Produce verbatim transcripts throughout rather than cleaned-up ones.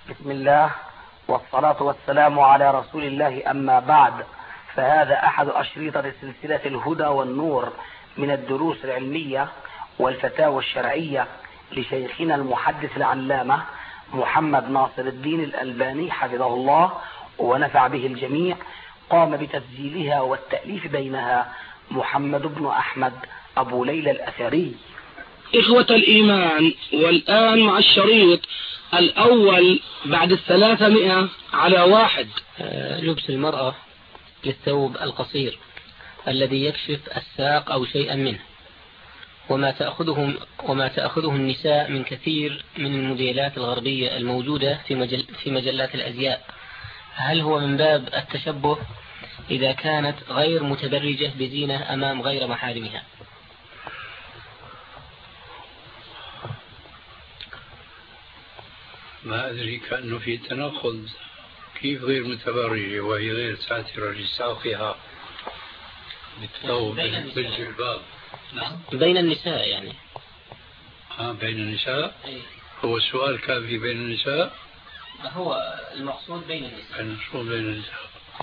بسم الله والصلاة والسلام على رسول الله، أما بعد، فهذا أحد أشرطة سلسلة الهدى والنور من الدروس العلمية والفتاوى الشرعية لشيخنا المحدث العلامة محمد ناصر الدين الألباني حفظه الله ونفع به الجميع. قام بتسجيلها والتأليف بينها محمد بن أحمد أبو ليلى الأثري. إخوة الإيمان، والآن مع الشريط الأول بعد الثلاثمائة على واحد. لبس المرأة للثوب القصير الذي يكشف الساق أو شيئا منه، وما تأخذه وما تأخذه النساء من كثير من الموديلات الغربية الموجودة في مجل في مجلات الأزياء. هل هو من باب التشبه إذا كانت غير متبرجة بزينة أمام غير محارمها؟ ما أدري، كأنه في تناقض. كيف غير متبرجة وهي غير ساترة لساقها بالثوب بالجلباب؟ نعم، بين النساء يعني. آه بين النساء. أي. هو السؤال كان في بين النساء؟ هو المقصود بين النساء. المقصود بين النساء.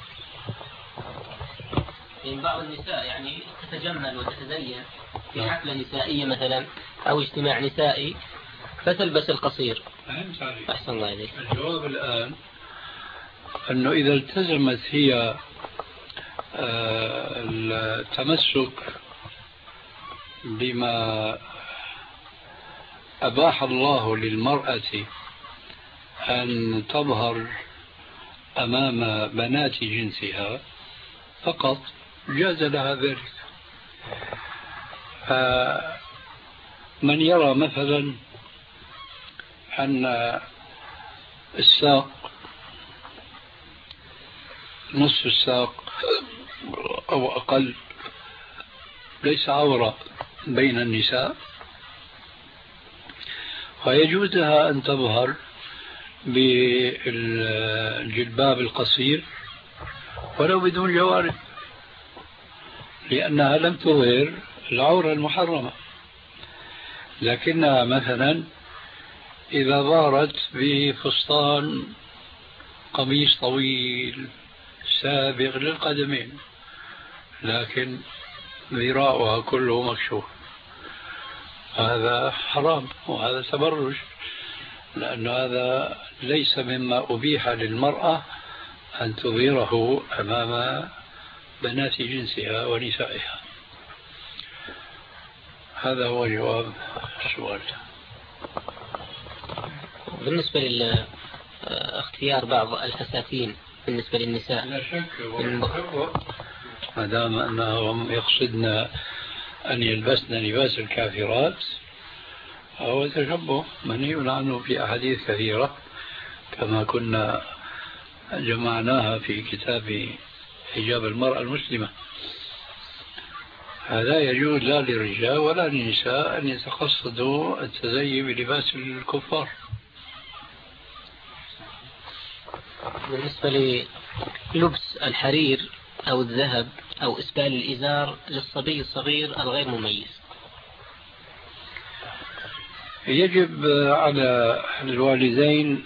يعني بعض النساء يعني تتجمل وتتزين في حفلة نسائية مثلا أو اجتماع نسائي فتلبس القصير. فهمت عليك. أحسن الله عليك. الجواب الآن أنه إذا التزمت هي التمسك بما أباح الله للمرأة أن تظهر أمام بنات جنسها فقط، جاز لها ذلك. فمن يرى مثلا أن الساق نصف الساق أو أقل ليس عورة بين النساء، فيجوز لها أن تظهر بالجلباب القصير ولو بدون جوارب، لأنها لم تظهر العورة المحرمة. لكنها مثلا إذا ظهرت بفستان قميص طويل سابغ للقدمين لكن ذراعها كله مكشوف، هذا حرام وهذا تبرج، لأن هذا ليس مما أبيح للمرأة أن تظهره أمام بنات جنسها ونسائها. هذا هو جواب السؤال. بالنسبة لاختيار بعض الفساتين بالنسبة للنساء، لا شك ما دام أنهم يقصدن أن يلبسن لباس الكافرات هو تشبه منهي عنه في أحاديث كثيرة، كما كنا جمعناها في كتاب حجاب المرأة المسلمة. هذا يجوز لا للرجال ولا للنساء أن يتقصدوا التزيي بلباس الكفار. بالنسبة للبس الحرير أو الذهب أو إسبال الإزار للصبي الصغير الغير مميز، يجب على الوالدين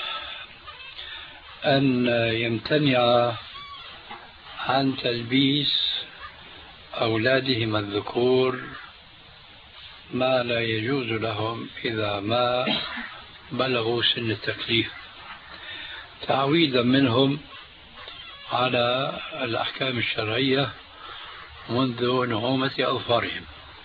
أن يمتنعا عن تلبيس أولادهم الذكور ما لا يجوز لهم إذا ما بلغوا سن التكليف، تعويدا منهم على الأحكام الشرعية منذ نعومة أظفارهم.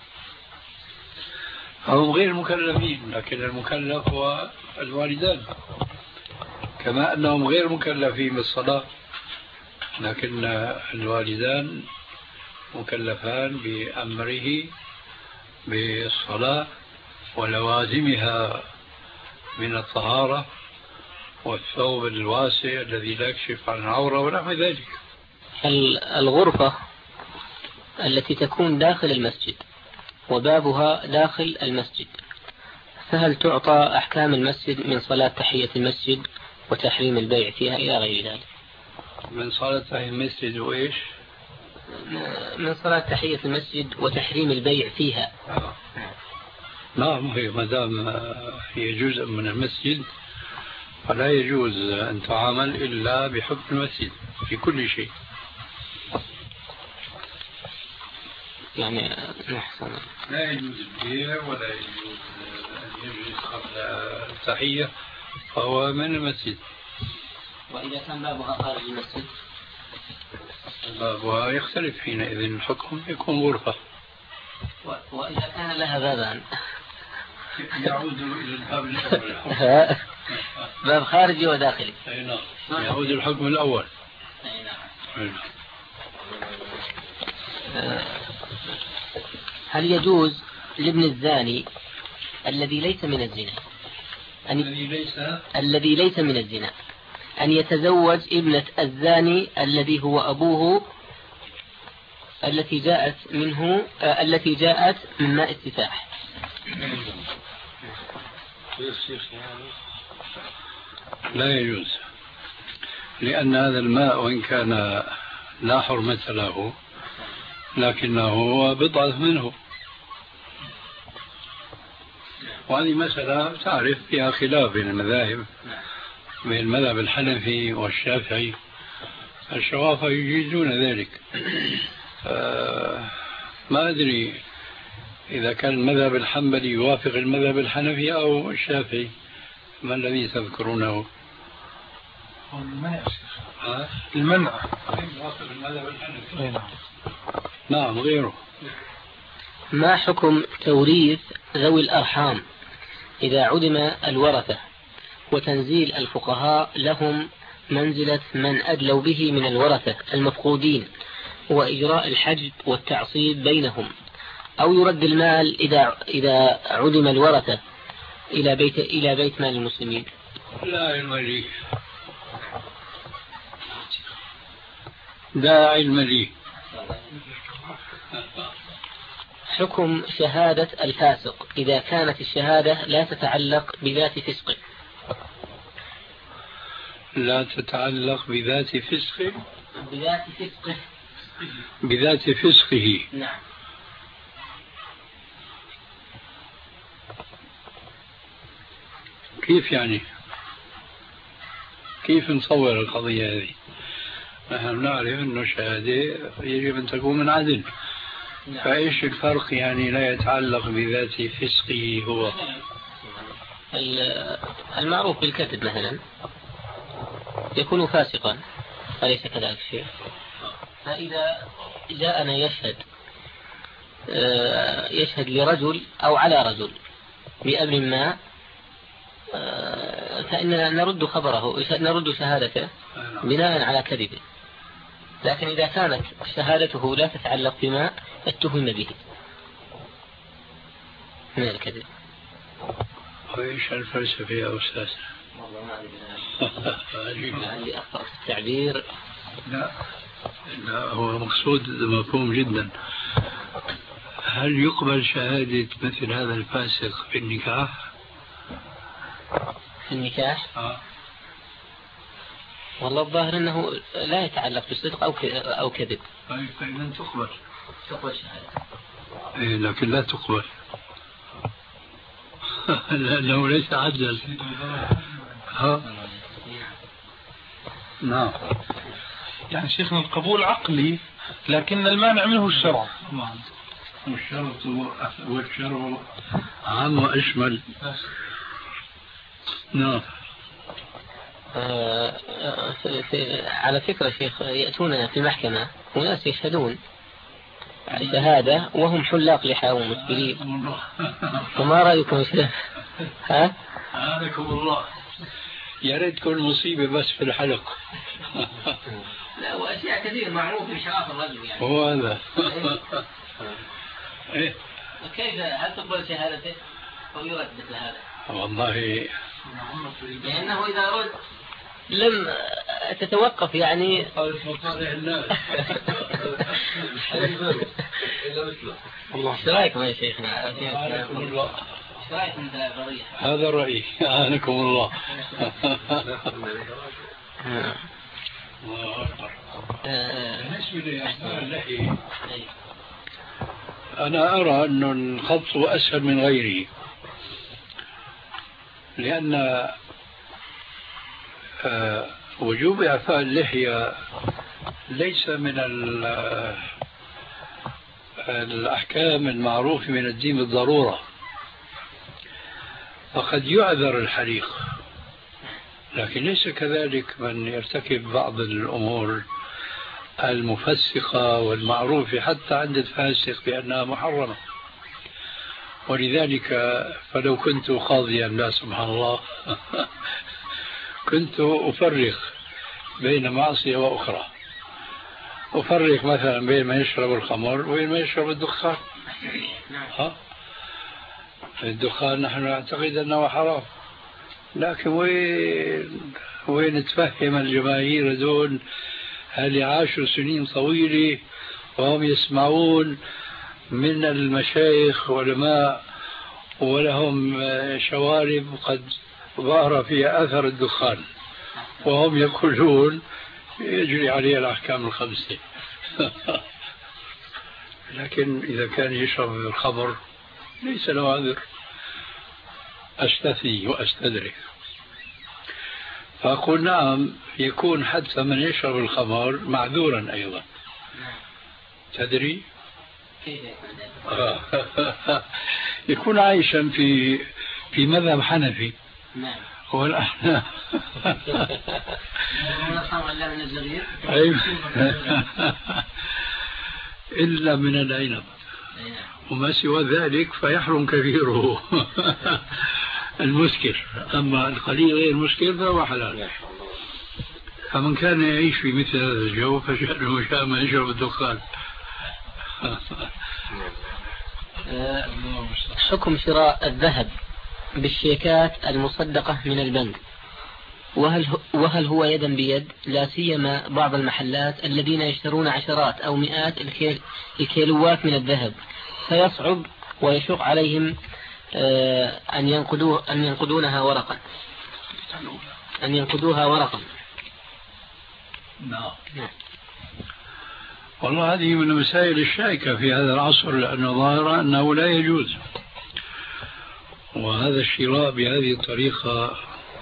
هم غير مكلفين، لكن المكلف هو الوالدان، كما أنهم غير مكلفين بالصلاة، لكن الوالدان مكلفان بأمره بالصلاة ولوازمها من الطهارة والثوب الواسع الذي لا يكشف عن العورة ونحو ذلك. الغرفة التي تكون داخل المسجد وبابها داخل المسجد، فهل تعطى أحكام المسجد من صلاة تحية المسجد وتحريم البيع فيها إلى غير ذلك؟ من صلاة تحية المسجد وإيش؟ من صلاة تحية المسجد وتحريم البيع فيها. نعم، هي ما دام هي جزء من المسجد فلا يجوز أن تعامل إلا بحكم المسجد في كل شيء. يعني نحسن لا يجوز البيع ولا يجوز أن يجلس قبل التحية، فهو من المسجد. وإذا كان بابها خارج المسجد بابها يختلف حينئذ، الحكم يكون غرفة. وإذا كان لها بابان يعود إلى الباب الأول. باب خارجي وداخلي. أي نعم، يعود الحكم الأول. أي نعم. هل يجوز لابن الزاني الذي ليس من الزنا أن الذي ليس الذي ليس من الزنا أن يتزوج ابنة الزاني الذي هو أبوه التي جاءت منه آه التي جاءت من ماء السفاح؟ لا يجوز، لأن هذا الماء وإن كان لا حرمة له لكنه بضعة منه، وهذه مسألة تعرف فيها خلاف بين المذاهب، بين المذهب الحنفي والشافعي. الشوافع يجيزون ذلك. ما أدري إذا كان المذهب الحنبلي يوافق المذهب الحنفي أو الشافعي، ما الذي تذكرونه؟ المنع. المنع يوافق المذهب الحنفي. نعم غيره. ما حكم توريث ذوي الأرحام إذا عدم الورثة وتنزيل الفقهاء لهم منزلة من أدلوا به من الورثة المفقودين وإجراء الحجب والتعصيب بينهم، أو يرد المال إذا إذا عدم الورثة إلى بيت إلى بيت مال المسلمين؟ لا علم لي، لا علم لي. حكم شهادة الفاسق إذا كانت الشهادة لا تتعلق بذات فسقه؟ لا تتعلق بذات فسقه. بذات فسقه. بذات فسقه. نعم. كيف يعني؟ كيف نصور القضية هذه؟ نحن نعرف أنه الشهادة يجب أن تكون من عدل. نعم. فإيش الفرق يعني لا يتعلق بذات فسقه هو؟ المعروف بالكذب مثلا يكون فاسقا، أليس كذلك الشيء؟ فإذا جاءنا يشهد يشهد لرجل أو على رجل بأمر ما فإننا نرد خبره، نرد شهادته بناء على كذبه. لكن إذا كانت شهادته لا تتعلق بما اتهم به من الكذب. وإيش الفلسفة يا أستاذ؟ والله ما عندي أخطأ في التعبير. لا لا، هو مقصود مفهوم جدا. هل يقبل شهادة مثل هذا الفاسق في النكاح؟ في النكاح؟ آه. والله الظاهر أنه لا يتعلق بالصدق أو أو كذب. طيب فإذا تقبل. تقبل شهادة. إيه لكن لا تقبل. لأنه ليس عدل. ها؟ نعم. يعني شيخنا القبول عقلي لكن المانع منه الشرع. والشرط والشرع عام وأشمل. نعم. آه في في على فكرة شيخ يأتوننا في المحكمة وناس يشهدون شهادة وهم حلاق لحى ومسبلين. وما رأيكم شيخ؟ ها؟ أعانكم الله. يا ريت تكون مصيبة بس في الحلق. لا وأشياء كثير معروف بشرف الرجل يعني. هو هذا. إيه. كيف هل تقبل شهادته أو يرد مثل هذا؟ والله. لأنه إذا رد لم تتوقف يعني. مصالح الناس. الله. إيش رأيكم يا شيخنا؟ الله. إيش رأيكم من القضية؟ هذا الرأي. أعانكم الله. الله أكبر. بالنسبة لأسماء اللحية أنا أرى أن الخط أسهل من غيره، لأن آه وجوب إعفاء اللحية ليس من الأحكام المعروفة من الدين بالضرورة، فقد يعذر الحريق، لكن ليس كذلك من يرتكب بعض الأمور المفسقة والمعروفة حتى عند الفاسق بأنها محرمة. ولذلك فلو كنت قاضيا لا سبحان الله كنت أفرق بين معصية وأخرى، أفرق مثلا بين ما يشرب الخمر وبين ما يشرب الدخان. ها؟ الدخان نحن نعتقد أنه حرام، لكن وين وين تفهم الجماهير دول هل عاشوا سنين طويلة وهم يسمعون من المشايخ والعلماء ولهم شوارب قد ظهر فيها أثر الدخان وهم يقولون يجري عليها الأحكام الخمسة. لكن إذا كان يشرب الخمر ليس له عذر. أستثني وأستدرك، فأقول نعم يكون حتى من يشرب الخمر معذورا أيضا. تدري يكون عايشا في في مذهب حنفي والأحناف إلا من العنب وما سوى ذلك فيحرم كثيره المسكر، أما القليل غير المسكر فهو حلال. فمن كان يعيش في مثل هذا الجو فشأنه شاء ما يشرب الدخان. حكم شراء الذهب بالشيكات المصدقة من البنك، وهل وهل هو يدا بيد، لا سيما بعض المحلات الذين يشترون عشرات أو مئات الكيل الكيلوات من الذهب، فيصعب ويشق عليهم أن ينقدوه أن ينقدونها ورقا أن ينقدوها ورقا. نعم. والله هذه من المسائل الشائكة في هذا العصر، لأنه ظاهر أنه لا يجوز، وهذا الشراء بهذه الطريقة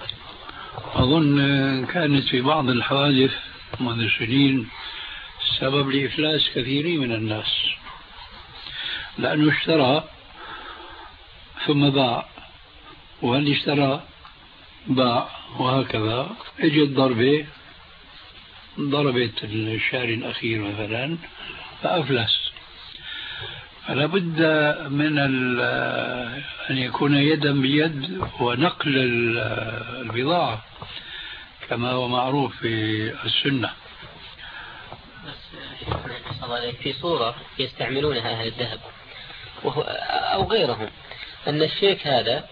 أظن كانت في بعض الحوادث منذ سنين سبب لإفلاس كثيرين من الناس، لأنه اشترى ثم باع، واللي اشترى باع، وهكذا اجت ضربة ضربت الشهر الأخير مثلا فأفلس. فلا بد من أن يكون يدا بيد ونقل البضاعة كما هو معروف في السنة. في صورة يستعملونها أهل الذهب أو غيرهم، أن الشيك هذا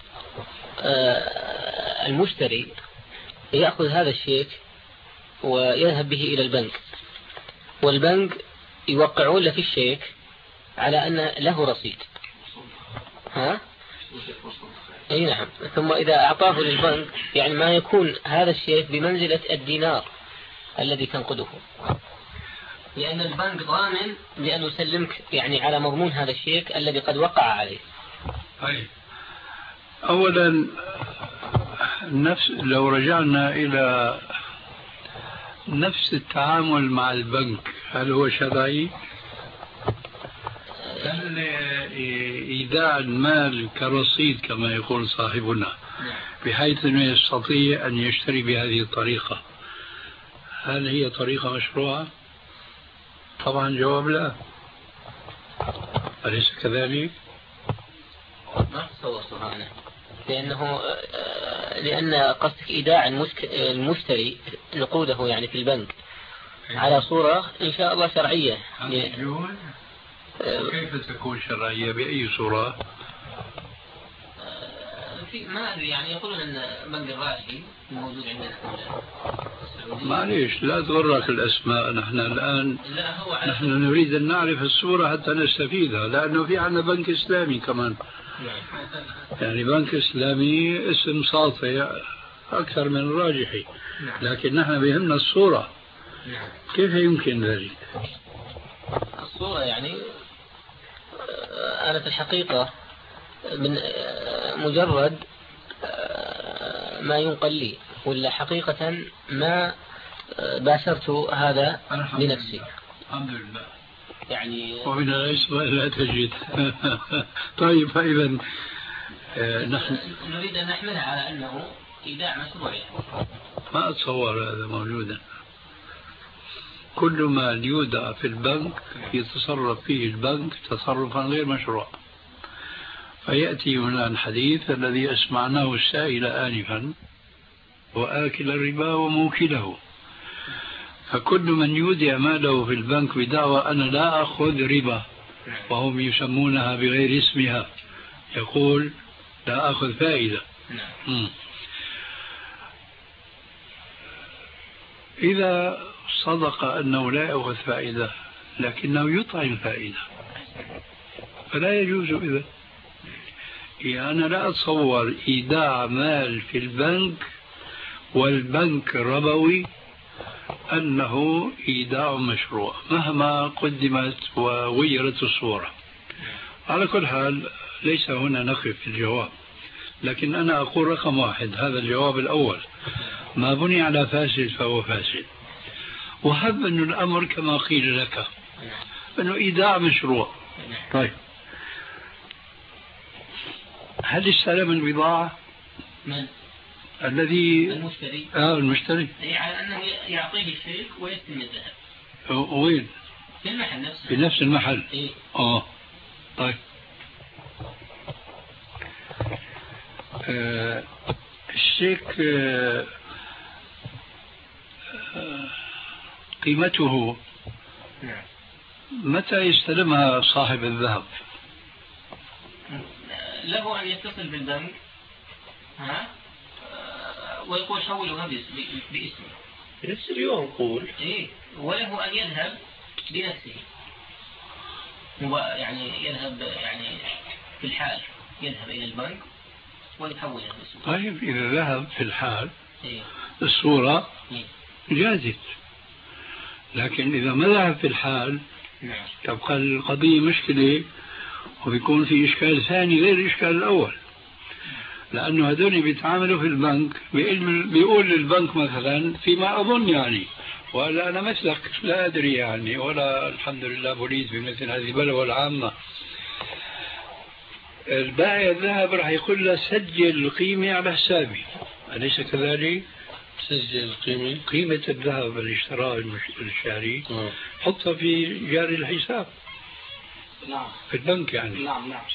المشتري يأخذ هذا الشيك ويذهب به إلى البنك، والبنك يوقعون له في الشيك على أن له رصيد. ها؟ أي نعم. ثم إذا أعطاه للبنك يعني ما يكون هذا الشيك بمنزلة الدينار الذي تنقده، لأن البنك ضامن بأن يسلمك يعني على مضمون هذا الشيك الذي قد وقع عليه. طيب، أولا نفس لو رجعنا إلى نفس التعامل مع البنك، هل هو شرعي؟ هل إيداع المال كرصيد كما يقول صاحبنا بحيث أنه يستطيع أن يشتري بهذه الطريقة، هل هي طريقة مشروعة؟ طبعا جواب لا، أليس كذلك؟ ما تصورتها أنا، لأنه لأن قصدك إيداع المشتري نقوده يعني في البنك على صورة إن شاء الله شرعية. كيف تكون شرعية؟ بأي صورة؟ في ما أدري، يعني يقولون أن بنك الراشي موجود عندنا. معليش لا تغرك الأسماء، نحن الآن نحن نريد أن نعرف الصورة حتى نستفيدها، لأنه في عندنا بنك إسلامي كمان، يعني بنك إسلامي اسم ساطع أكثر من الراجحي، لكن نحن بهمنا الصورة. كيف يمكن ذلك؟ الصورة يعني أنا في الحقيقة من مجرد ما ينقل لي ولا حقيقة ما باشرت هذا بنفسي؟ الحمد لله. يعني ومن العصمة لا تجد. طيب فإذا نحن نريد أن نحملها على أنه إيداع مشروعي. ما أتصور هذا موجودا. كل ما يودع في البنك يتصرف فيه البنك تصرفا غير مشروع. فيأتي هنا الحديث الذي أسمعناه السائل آنفا وآكل الربا وموكله. فكل من يودع ماله في البنك بدعوى أنا لا أخذ ربا، وهم يسمونها بغير اسمها، يقول لا أخذ فائدة. م. إذا صدق أنه لا يأخذ فائدة لكنه يطعم فائدة فلا يجوز. إذا يعني أنا لا أتصور إيداع مال في البنك والبنك ربوي أنه إيداع مشروع مهما قدمت وغيرت الصورة. على كل حال ليس هنا نقف في الجواب، لكن أنا أقول رقم واحد، هذا الجواب الأول، ما بني على فاسد فهو فاسد. وهب أن الأمر كما قيل لك أنه إيداع مشروع. طيب هل استلم البضاعة؟ من؟ الذي المشتري. آه المشتري. يعني على أنه يعطيه الشيك ويستلم الذهب. وين؟ في المحل نفسه. في نفس المحل. إيه؟ آه طيب. آه الشيك آه آه قيمته متى يستلمها صاحب الذهب؟ له أن يتصل بالبنك ها ويقول حولها باسمه نفس اليوم قول إيه، وله أن يذهب بنفسه، يعني يذهب يعني في الحال يذهب إلى البنك ويحولها باسمه. طيب إذا ذهب في الحال إيه؟ الصورة إيه؟ جازت، لكن إذا ما ذهب في الحال نعم. تبقى القضية مشكلة وبيكون في إشكال ثاني غير الإشكال الأول، لأنه هذول بيتعاملوا في البنك بيقول للبنك مثلا فيما أظن يعني، ولا أنا مثلك لا أدري يعني، ولا الحمد لله بوليس بمثل هذه البلوى العامة. البائع الذهب راح يقول له سجل القيمة على حسابي، أليس كذلك؟ سجل القيمة قيمة الذهب اللي اشتراه الشاري حطها في جاري الحساب. نعم. في البنك يعني. نعم نعم.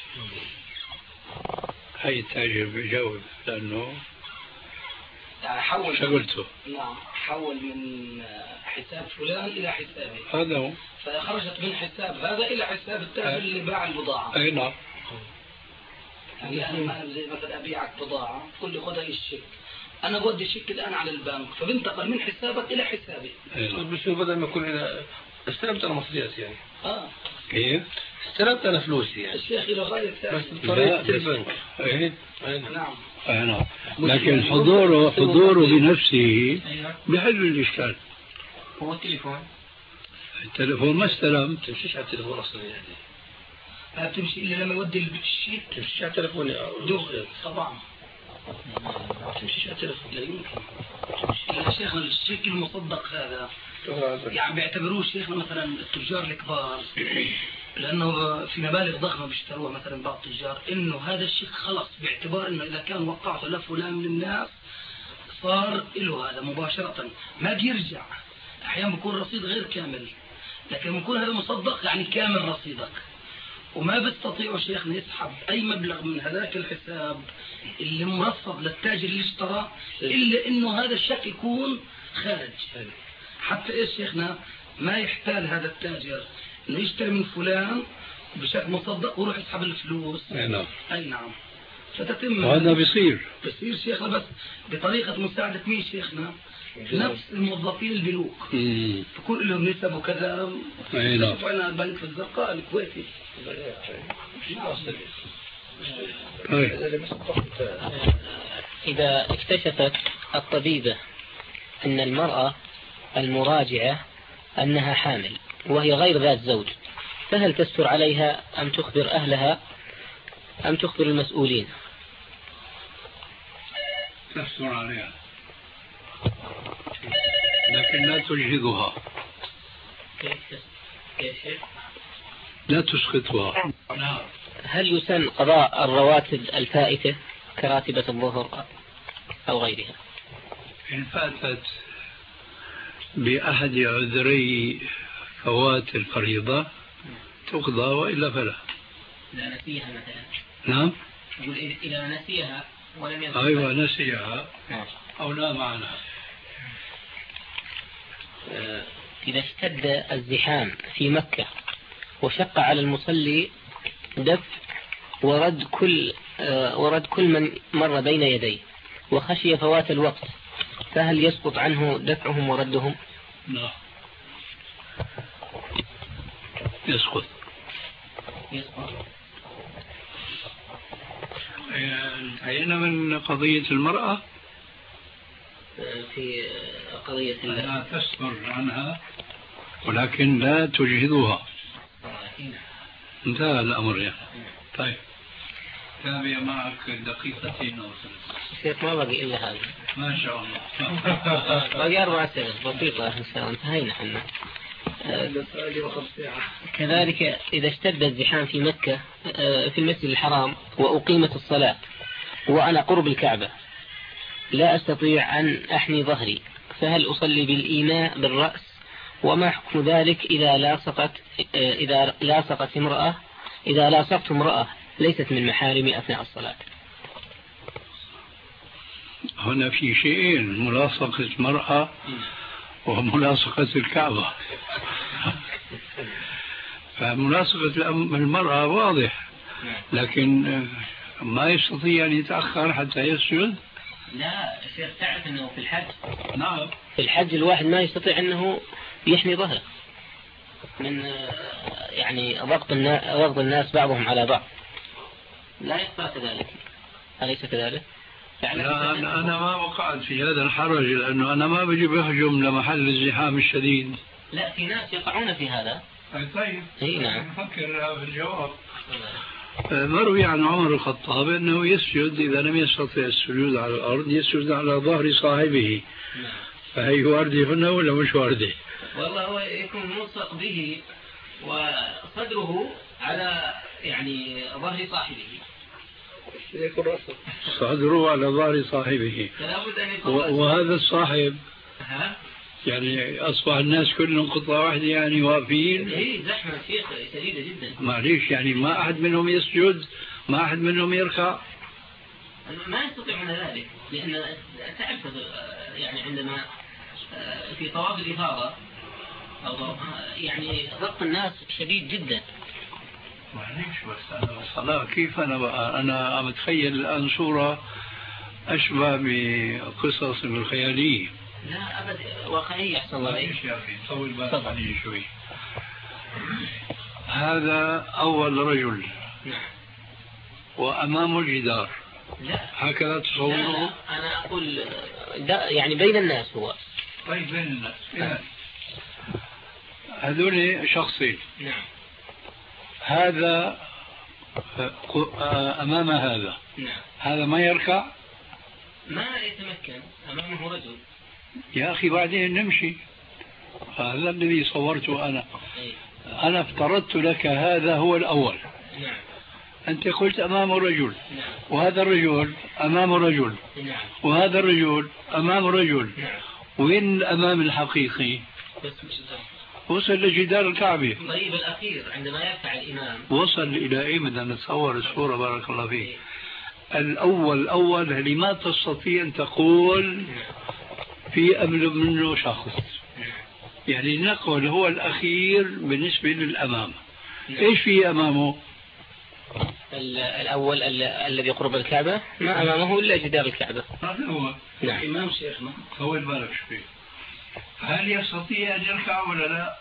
هاي التاجر بيجاوب لأنه يعني حول شغلته. نعم، حول من حساب فلان إلى حسابي. هذا هو. فخرجت من حساب هذا إلى حساب التاجر اللي باع البضاعة. أي نعم. يعني أنا زي مثلا أبيعك بضاعة تقول لي خذ هاي الشيك، أنا بودي الشيك الآن على البنك فبنتقل من حسابك إلى حسابي. بس بدل ما يكون إذا استلمت أنا مصريات يعني. آه. كيف؟ استلمت أنا فلوسي يعني. الشيخ إلى غاية بس طريقة البنك. إيه؟ نعم. أي نعم. لكن حضوره حضوره بنفسه بحل الإشكال. هو التليفون. التليفون ما استلم. تمشيش على التليفون أصلا يعني. ما بتمشي إلا لما يودي الشيك. تمشيش على التليفون يا دوغ طبعا. تمشيش على التليفون. لا يمكن. يا شيخنا الشيك المصدق هذا يعني بيعتبروه شيخنا مثلا التجار الكبار، لأنه في مبالغ ضخمة بيشتروها مثلا بعض التجار، إنه هذا الشيك خلص باعتبار إنه إذا كان وقعته لفلان من الناس صار له هذا مباشرة ما بيرجع. أحيانا بيكون رصيد غير كامل، لكن بيكون هذا مصدق يعني كامل رصيدك، وما بيستطيعوا شيخنا يسحب أي مبلغ من هذاك الحساب اللي مرصد للتاجر اللي اشترى إلا إنه هذا الشك يكون خارج. حتى إيش شيخنا ما يحتاج هذا التاجر إنه يشتري من فلان بشكل مصدق ويروح يسحب الفلوس. أي نعم. أي نعم. فتتم وهذا بيصير بيصير شيخنا بس بطريقة مساعدة مين شيخنا؟ نفس الموظفين البنوك تكون لهم نسب وكذا. أي نعم. أنا البنك في الزرقاء الكويتي. إذا اكتشفت الطبيبة أن المرأة المراجعة أنها حامل وهي غير ذات زوج، فهل تستر عليها أم تخبر أهلها أم تخبر المسؤولين؟ تستر عليها. ولكن لا تجهضها، لا تسقطها. هل يسن قضاء الرواتب الفائتة كراتبة الظهر أو غيرها؟ إن فاتت بأحد عذري فوات الفريضة تقضى وإلا فلا. إذا نسيها مثلا. نعم. يقول إذا نسيها ولم يذكر. أيوة نسيها أو لا معنى. إذا اشتد الزحام في مكة وشق على المصلي دفع ورد كل ورد كل من مر بين يديه وخشي فوات الوقت، فهل يسقط عنه دفعهم وردهم؟ لا يسقط. يسقط. انتهينا من قضية المرأة. في قضية لا تسفر عنها ولكن لا تجهضها. انتهى الأمر يعني. طيب تابع معك دقيقتين أو ثلاث. شيخ ما بقي إلا هذا. ما شاء الله. باقي أربع سنوات بسيطة إن شاء الله انتهينا حنا. كذلك إذا اشتد الزحام في مكة في المسجد الحرام وأقيمت الصلاة وأنا قرب الكعبة لا أستطيع أن أحني ظهري، فهل أصلي بالإيماء بالرأس؟ وما حكم ذلك إذا لاصقت إذا لاصقت امرأة إذا لاصقت امرأة ليست من محارمي أثناء الصلاة؟ هنا في شيئين، ملاصقة المرأة وملاصقة الكعبة. فملاصقة المرأة واضح، لكن ما يستطيع أن يتأخر حتى يسجد. لا الشيخ تعرف أنه في الحج. نعم. في الحج الواحد ما يستطيع أنه يحمي ظهره من يعني ضغط الناس ضغط الناس بعضهم على بعض. لا يخفى كذلك، أليس كذلك؟ لا أنا, أنا ما وقعت في هذا الحرج، لأنه أنا ما بجي بهجم لمحل الزحام الشديد. لا في ناس يقعون في هذا. طيب. اي نعم. نفكر في الجواب. مروي عن عمر الخطاب أنه يسجد إذا لم يستطع السجود على الأرض يسجد على ظهر صاحبه. فهي واردة هنا ولا مش واردة؟ والله هو يكون ملصق به وصدره على يعني ظهر صاحبه. صدره على ظهر صاحبه. وهذا الصاحب يعني أصبح الناس كلهم قطعة واحدة يعني واقفين. إيه زحمة شيخ شديدة جدا. معليش يعني ما أحد منهم يسجد، ما أحد منهم يركع. ما يستطيعون ذلك، لأن تعرف يعني عندما في طواف الإفاضة أو يعني ضغط الناس شديد جدا. معليش بس أنا الصلاة كيف أنا بقى أنا متخيل الآن صورة أشبه بقصص الخيالية. لا أبدا واقعية أحسن الله عليك. يا أخي طول بالك علي شوي. هذا أول رجل. نعم. وأمامه الجدار. لا. هكذا تصوره؟ لا, لا أنا أقول يعني بين الناس هو. طيب بين الناس. نعم. هذول شخصين. نعم. هذا أمام هذا. نعم. هذا ما يركع؟ ما يتمكن، أمامه رجل. يا أخي بعدين نمشي. هذا الذي صورته أنا. أنا افترضت لك هذا هو الأول. نعم. أنت قلت أمام رجل. نعم. وهذا الرجل أمام رجل. نعم. وهذا الرجل أمام رجل. نعم. وين الأمام الحقيقي؟ وصل لجدار الكعبة. طيب الأخير عندما يرفع الإمام وصل إلى إيه؟ بدنا نتصور الصورة بارك الله فيك. الأول الأول لما تستطيع أن تقول في قبل منه شخص، يعني نقول هو الأخير بالنسبة للأمام. إيش في أمامه؟ الأول الذي قرب الكعبة ما أمامه إلا جدار الكعبة. هذا هو. نعم. إمام شيخنا طول بالك شوي. هل يستطيع أن يركع ولا لا؟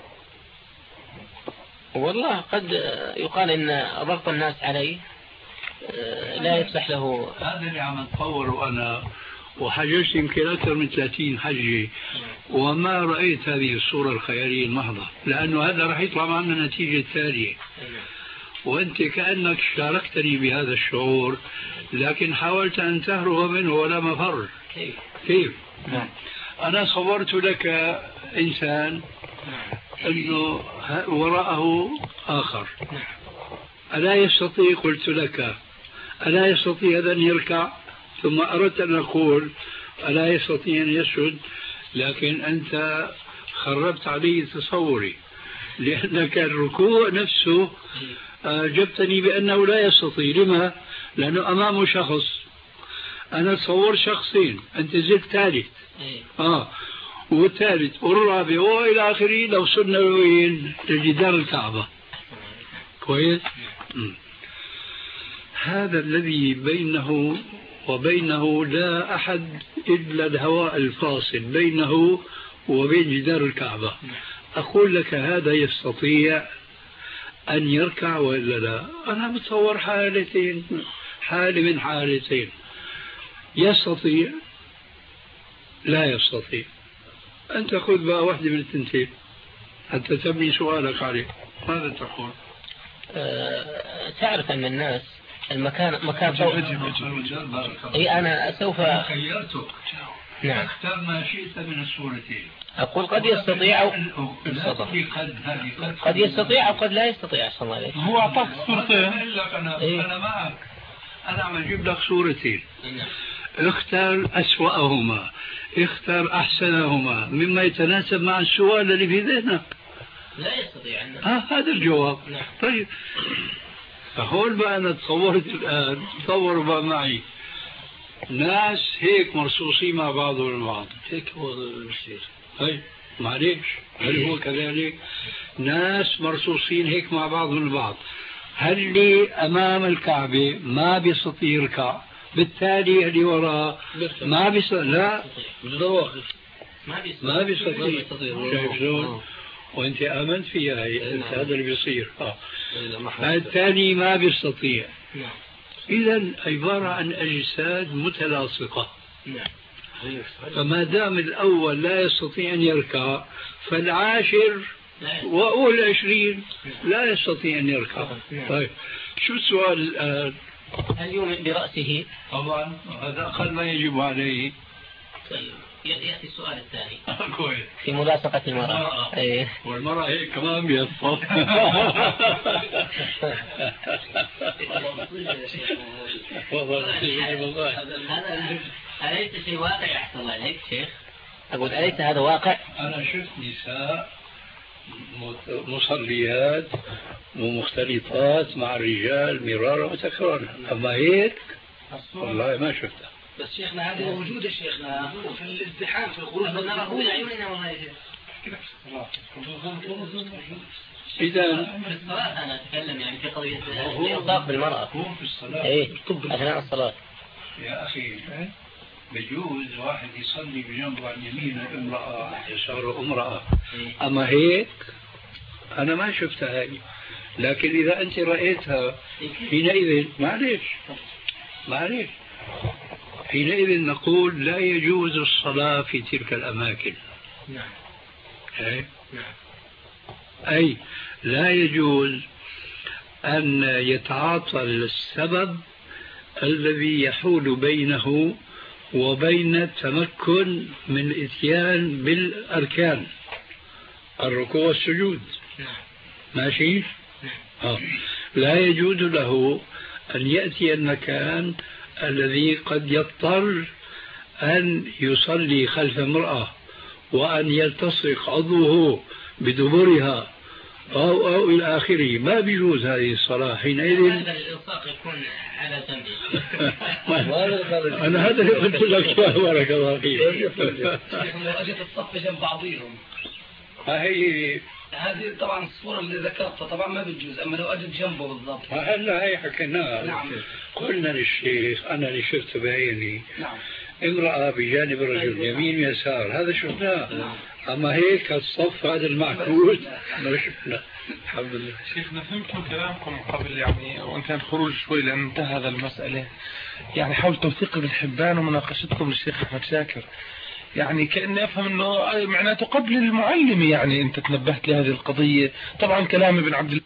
والله قد يقال إن ضغط الناس عليه لا يسمح له. هذا اللي عم أتصوره أنا، وحججت يمكن أكثر من ثلاثين حجة وما رأيت هذه الصورة الخيالية المحضة، لأنه هذا راح يطلع معنا النتيجة التالية. وأنت كأنك شاركتني بهذا الشعور، لكن حاولت أن تهرب منه ولا مفر. كيف؟ كيف؟ نعم. أنا صورت لك إنسان أنه وراءه آخر، ألا يستطيع؟ قلت لك ألا يستطيع هذا أن يركع؟ ثم أردت أن أقول ألا يستطيع أن يسجد، لكن أنت خربت علي تصوري، لأنك الركوع نفسه جبتني بأنه لا يستطيع. لما؟ لأنه أمامه شخص، أنا تصور شخصين، أنت زدت ثالث آه والثالث والرابع وإلى آخره. لو صرنا وين لجدار الكعبة كويس. م. هذا الذي بينه وبينه لا أحد إلا الهواء الفاصل بينه وبين جدار الكعبة. أقول لك هذا يستطيع أن يركع ولا لا؟ أنا متصور حالتين، حالة من حالتين، يستطيع لا يستطيع. أنت خذ بقى واحدة من التنتين حتى تبني سؤالك عليه. ماذا تقول؟ أه تعرف أن الناس المكان مكان فوق. أي أنا سوف خيرتك. نعم. اختر ما شئت من الصورتين. أقول قد يستطيع أو قد, قد يستطيع أو قد لا يستطيع. أحسن الله عليك. هو أعطاك صورتين. أنا, إيه؟ أنا معك. أنا عم أجيب لك صورتين. اختر أسوأهما، اختر أحسنهما مما يتناسب مع السؤال اللي في ذهنك. لا يستطيع أن ها هذا الجواب. نعم. طيب فهون بقى أنا تصورت الآن، تصوروا بقى معي ناس هيك مرصوصين مع بعضهم البعض. هيك هو الشيء. هاي معليش، هل هو كذلك؟ ناس مرصوصين هيك مع بعضهم البعض. هل اللي أمام الكعبة ما بيستطيع يركع، بالتالي اللي وراه ما بيستطيع. لا ما بيستطيع. شايف شلون؟ وانت آمنت فيها هي. انت هذا اللي بيصير. اه الثاني ما بيستطيع. إذا عبارة عن أجساد متلاصقة. فما دام الأول لا يستطيع أن يركع، فالعاشر وأول عشرين لا يستطيع أن يركع. طيب شو السؤال الآن؟ هل يومئ برأسه؟ طبعا هذا أقل ما يجب عليه. طيب يأتي السؤال الثاني كويس. في ملاصقة المرأة. أيه. والمرأة هيك كمان بيصف. أليس شيء واقع يحصل الله عليك شيخ؟ أقول أليس هذا واقع؟ أنا شفت نساء مصليات ومختلطات مع الرجال مرارا وتكرارا، أما هيك والله ما شفتها. بس شيخنا هذه موجودة شيخنا في الازدحام في الخروج من النار. هو عيوننا والله يا شيخ. إذا في الصلاة أنا أتكلم يعني في قضية الإلصاق بالمرأة. هو في الصلاة. إيه أثناء الصلاة. يا أخي بجوز واحد يصلي بجنبه عن يمينه امرأة يساره امرأة، أما هيك أنا ما شفتها هاي. لكن إذا أنت رأيتها حينئذ معليش معليش حينئذ نقول لا يجوز الصلاة في تلك الأماكن. نعم. أي, أي لا يجوز أن يتعاطى السبب الذي يحول بينه وبين التمكن من الاتيان بالأركان الركوع والسجود. ماشي؟ آه. لا يجوز له أن يأتي المكان الذي قد يضطر أن يصلي خلف امرأة وأن يلتصق عضوه بدبرها أو أو إلى آخره. ما بيجوز هذه الصلاة حينئذ. هذا الإلصاق يكون على جنبه. أنا هذا اللي قلت لك يا بارك الله فيك. لو أجت الصف جنب بعضيهم هي هذه طبعا الصورة اللي ذكرتها طبعا ما بتجوز، أما لو أجت جنبه بالضبط. هلا هي حكيناها. نعم. قلنا للشيخ أنا اللي شفت بعيني. نعم. امرأة بجانب الرجل يمين يسار، هذا شفناه. نعم. أما هيك الصف هذا المعكوس ما شفنا. الحمد لله. شيخنا فهمت من كلامكم قبل يعني وإن كان خروج شوي لأن انتهى هذا المسألة، يعني حول توثيق ابن حبان ومناقشتكم للشيخ أحمد شاكر، يعني كأني أفهم أنه معناته قبل المعلمة، يعني أنت تنبهت لهذه القضية. طبعا كلام ابن عبد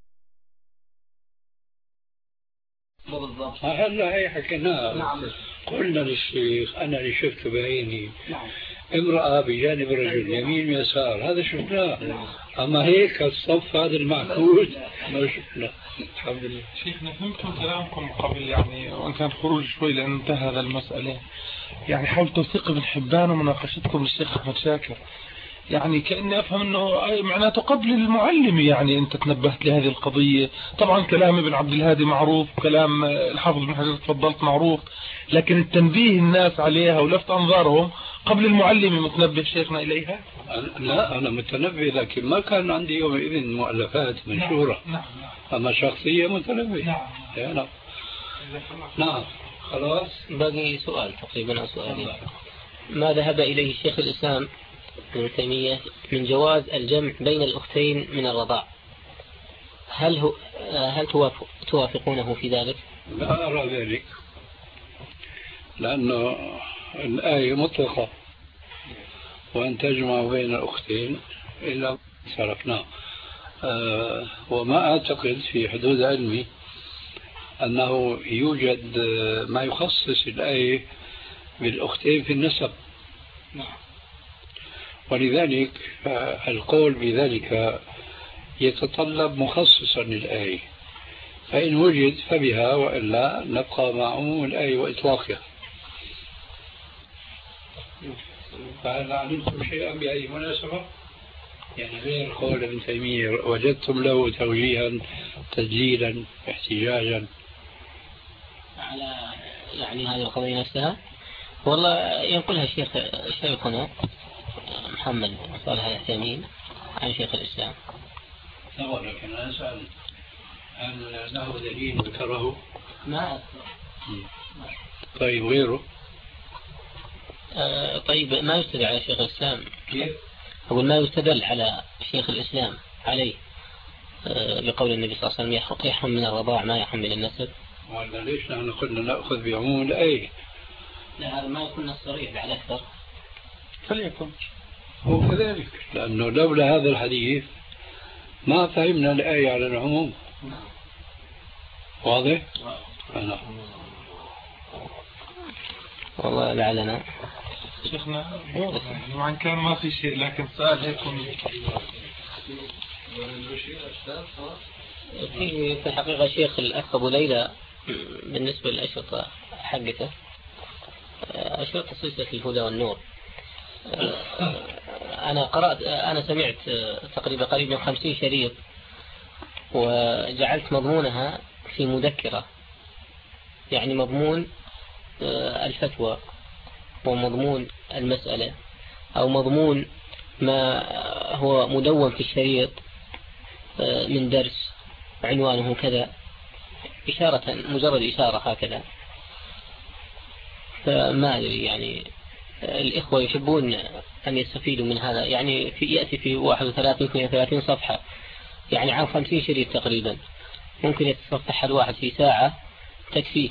الله بالضبط. هلا هي حكيناها. نعم. قلنا للشيخ أنا اللي شفته بعيني. نعم. امرأة بجانب رجل يمين يسار، هذا شفناه. أما هيك الصف هذا المعقول ما شفناه. الحمد لله. شيخنا فهمتم كلامكم قبل يعني وإن كان خروج شوي لأن انتهى هذا المسألة، يعني حول توثيق ابن حبان ومناقشتكم للشيخ أحمد شاكر، يعني كأني أفهم أنه معناته قبل المعلم يعني أنت تنبهت لهذه القضية. طبعا كلام ابن عبد الهادي معروف، كلام الحافظ بن حجر تفضلت معروف، لكن التنبيه الناس عليها ولفت أنظارهم قبل المعلم متنبه شيخنا إليها. لا أنا متنبه، لكن ما كان عندي يومئذ مؤلفات منشورة. نعم. أما شخصية متنبه. نعم. نعم. نعم. خلاص باقي سؤال تقريبا أو سؤالين. ما ذهب إليه شيخ الإسلام ابن تيمية من جواز الجمع بين الأختين من الرضاع، هل هو هل توافقونه في ذلك؟ لا أرى ذلك، لأنه الآية مطلقة وأن تجمع بين الأختين إلا صرفناه. أه وما أعتقد في حدود علمي أنه يوجد ما يخصص الآية بالأختين في النسب، ولذلك القول بذلك يتطلب مخصصا للآية، فإن وجد فبها وإلا نبقى مع عموم الآية وإطلاقها. فهل علمتم شيئا بأي مناسبة؟ يعني غير قول ابن تيمية وجدتم له توجيها تدليلا احتجاجا على يعني هذه القضية نفسها؟ والله ينقلها الشيخ شيخنا محمد صالح العثيمين عن شيخ الإسلام. لكن أنا أسأل هل له دليل ذكره؟ ما طيب غيره؟ آه طيب ما يستدل على شيخ الإسلام. كيف؟ أقول ما يستدل على شيخ الإسلام عليه آه بقول النبي صلى الله عليه وسلم يحرم من الرضاع ما يحرم من النسب. ولا ليش نحن قلنا نأخذ بعموم الآية؟ لا هذا ما يكون صريح على أكثر. فليكن هو كذلك، لأنه لولا هذا الحديث ما فهمنا الآية على العموم. واضح؟ أنا. والله لعلنا شيخنا وإن كان ما في شيء، لكن سؤال هيك في في الحقيقة شيخ الأخ أبو ليلى بالنسبة للأشرطة حقته، أشرطة سلسلة الهدى والنور، أنا قرأت أنا سمعت تقريبا قريب من خمسين شريط وجعلت مضمونها في مذكرة، يعني مضمون الفتوى ومضمون المسألة أو مضمون ما هو مدون في الشريط من درس عنوانه كذا، إشارة مجرد إشارة هكذا. فما أدري يعني الإخوة يحبون أن يستفيدوا من هذا، يعني في يأتي في واحد وثلاثين اثنين وثلاثين صفحة، يعني عن خمسين شريط تقريبا، ممكن يتصفح الواحد في ساعة تكفيه.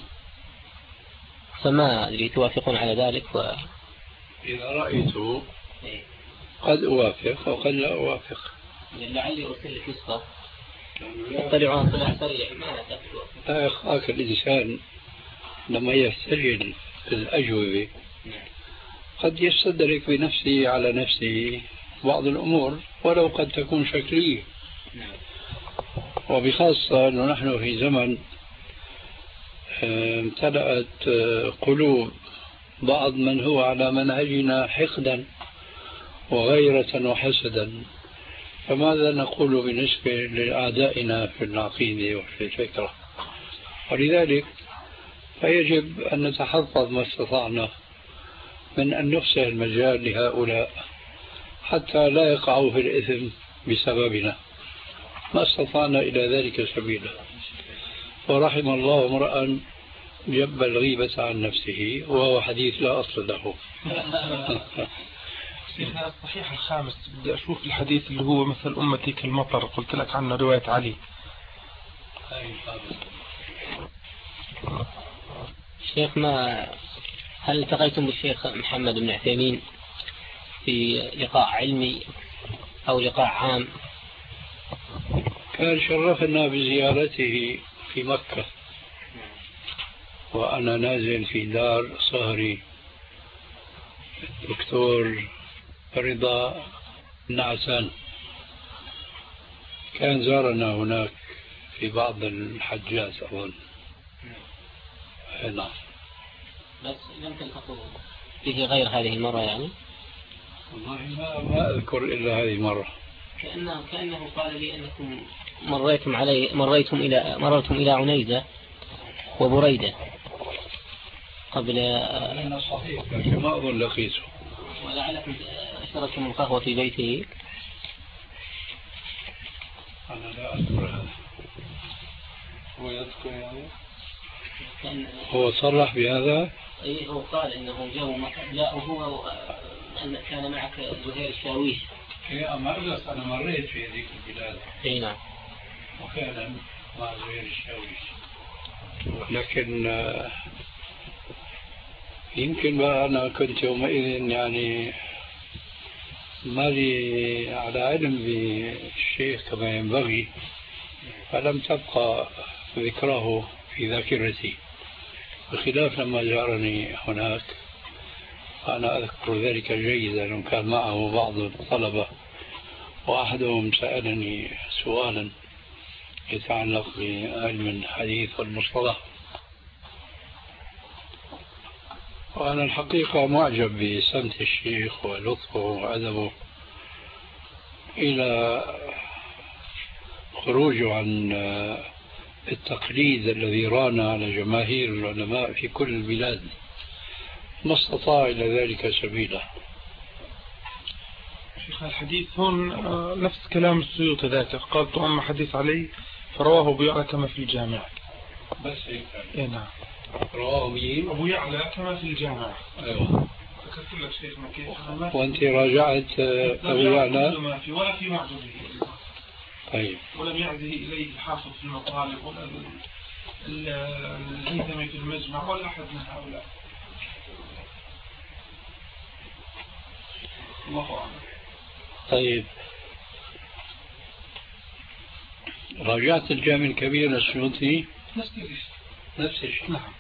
فما أدري توافقون على ذلك؟ و... إذا رأيته قد أوافق وقد لا أوافق، لعلي أرسل لك نسخة تطلعون طلع سريع ما لا لا يخاك الإنسان لما يستجل في الأجوبة قد يستدرك بنفسه على نفسه بعض الأمور ولو قد تكون شكلية، وبخاصة أنه نحن في زمن امتلأت قلوب بعض من هو على منهجنا حقدا وغيرة وحسدا، فماذا نقول بالنسبة لأعدائنا في العقيدة وفي الفكرة؟ ولذلك فيجب أن نتحفظ ما استطعنا من أن نفسح المجال لهؤلاء حتى لا يقعوا في الإثم بسببنا، ما استطعنا إلى ذلك سبيلا. ورحم الله امرأ جب الغيبة عن نفسه وهو حديث لا أصل له. شيخنا الصحيح الخامس بدي أشوف الحديث اللي هو مثل أمتي كالمطر قلت لك عنه رواية علي. شيخ ما هل التقيتم بالشيخ محمد بن عثيمين في لقاء علمي أو لقاء عام؟ كان شرفنا بزيارته في مكة وأنا نازل في دار صهري الدكتور رضا النعسان كان زارنا هناك في بعض الحجات أظن. نعم. بس لم تلتقوا به غير هذه المرة يعني؟ والله ما, ما أذكر إلا هذه المرة. كأنه كأنه قال لي أنكم مريتم علي مريتم إلى مررتم إلى عنيزة وبريدة قبل. صحيح لكن ما أظن لقيته. ولعلكم شربتم القهوة في بيته. أنا لا أذكر هذا. هو يذكر يعني؟ هو صرح بهذا؟ أي هو قال إنه جاء جاء هو أن كان معك زهير الشاويش. إيه أما بس أنا مريت في هذيك البلاد. إيه نعم. وفعلا مع زهير الشاويش. لكن يمكن بقى أنا كنت يومئذ يعني ما لي على علم بالشيخ كما ينبغي، فلم تبقى ذكراه في ذاكرتي، بخلاف لما زارني هناك أنا أذكر ذلك جيدا، أنه كان معه بعض الطلبة وأحدهم سألني سؤالا يتعلق بعلم الحديث والمصطلح، وأنا الحقيقة معجب بسمت الشيخ ولطفه وأدبه إلى خروجه عن التقليد الذي ران على جماهير العلماء في كل البلاد، ما استطاع إلى ذلك سبيلا. شيخ الحديث هون نفس كلام السيوطي ذاك، قال أما حديث علي فرواه أبو يعلى كما في الجامع. بس هيك. إيه نعم. رواه مين؟ أبو يعلى كما في الجامع. أيوة. ذكرت لك شيخنا كيف. وأنت راجعت أبو يعلى؟ ما في ولا في معجزه. طيب. ولم يعزه إليه الحافظ في المطالب ولا الهيثمي في المجمع ولا أحد من هؤلاء. الله أعلم. طيب، راجعت الجامع الكبير السيوطي؟ نفس الشيء. نفس الشيء. نعم.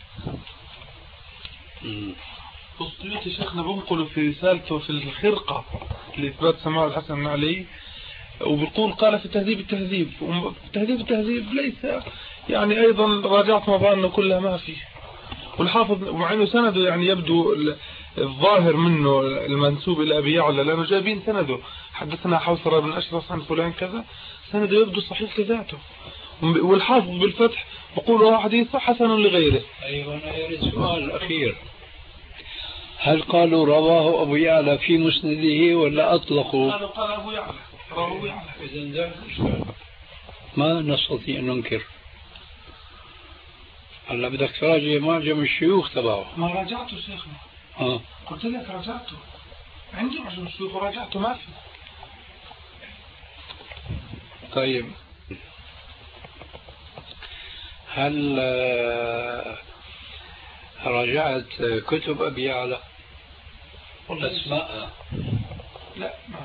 امم السيوطي شيخنا بنقله في رسالته في الخرقة لإثبات سماع الحسن بن علي، وبيقول قال في تهذيب التهذيب، وتهذيب التهذيب ليس يعني أيضا راجعت مظانه كلها ما فيه، والحافظ مع أنه سنده يعني يبدو الظاهر منه المنسوب إلى أبي يعلى، لأنه جايبين سنده حدثنا حوثرة بن أشرف عن فلان كذا، سنده يبدو صحيح كذاته، والحافظ بالفتح بقول هو حديث حسن لغيره. أيوة. أنا يريد السؤال الأخير، هل قالوا رواه أبو يعلى في مسنده ولا أطلقوا؟ قالوا قال أبو يعلى رواه أبو يعلى. إذن ذا ما نستطيع أن ننكر. هلا بدك تراجع معجم الشيوخ تبعه. ما راجعته شيخنا. اه قلت لك راجعته، عندي معجم الشيوخ وراجعته ما في. طيب، هل راجعت كتب أبي يعلى أسماء؟ لا ما.